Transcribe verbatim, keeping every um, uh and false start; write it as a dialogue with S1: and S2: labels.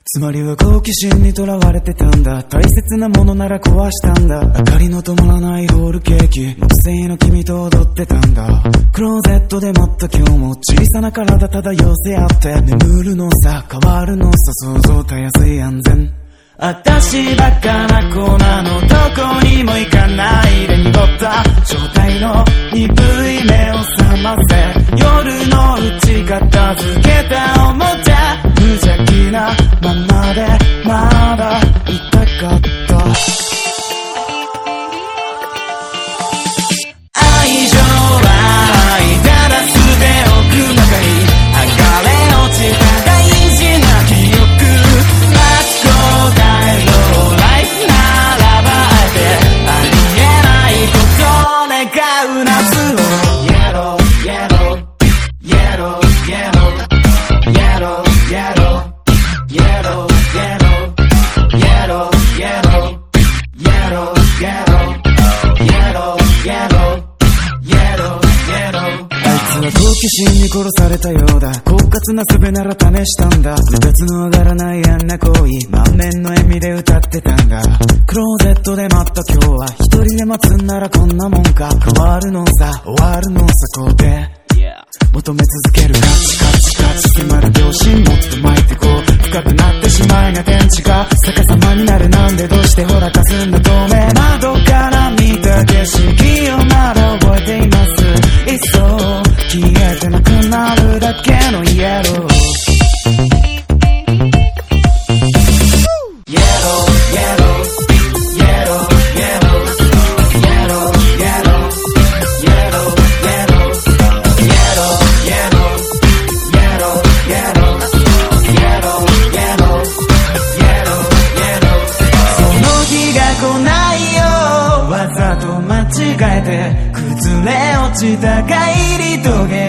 S1: つまりは好奇心にとらわれてたんだ。大切なものなら壊したんだ。明かりの灯らないロールケーキ、木製の君と踊ってたんだ。クローゼットで待った今日も小さな体漂せ合って眠るのさ、変わるのさ、想像たやすい安全。私バカな子なの、どこにも行かないで濁った状態の鈍い目を覚ませ。夜のうち片付けたおもちゃ、無邪気なままでまだいたかった。愛情は愛ただ捨ておくばかり、剥がれ落ちた大事な記憶、答えのライフならばあえてありえないことを願う夏を Yellow, yellow, yellow, yellow, yellow, yellow, yellow, yellow, yellow, yellow, yellow, yellow, yellow, yellow, yellow。あいつは好奇心に殺されたようだ。狡猾な術なら試したんだ。うたつの上がらないあんな行為、満面の笑みで歌ってたんだ。クローゼットで待った今日は一人で待つんならこんなもんか。変わるのさ、終わるのさ、こうで求め続けるカチカチカチ迫る秒針、もっと巻いてこう。深くなってしまいな天地が逆さまになる。なんでどうしてほらかすんだ透明、窓から見た景色をまだ覚えています。いっそ消えてなくなるだけのイエロー。わざと間違えて崩れ落ちた帰りトゲ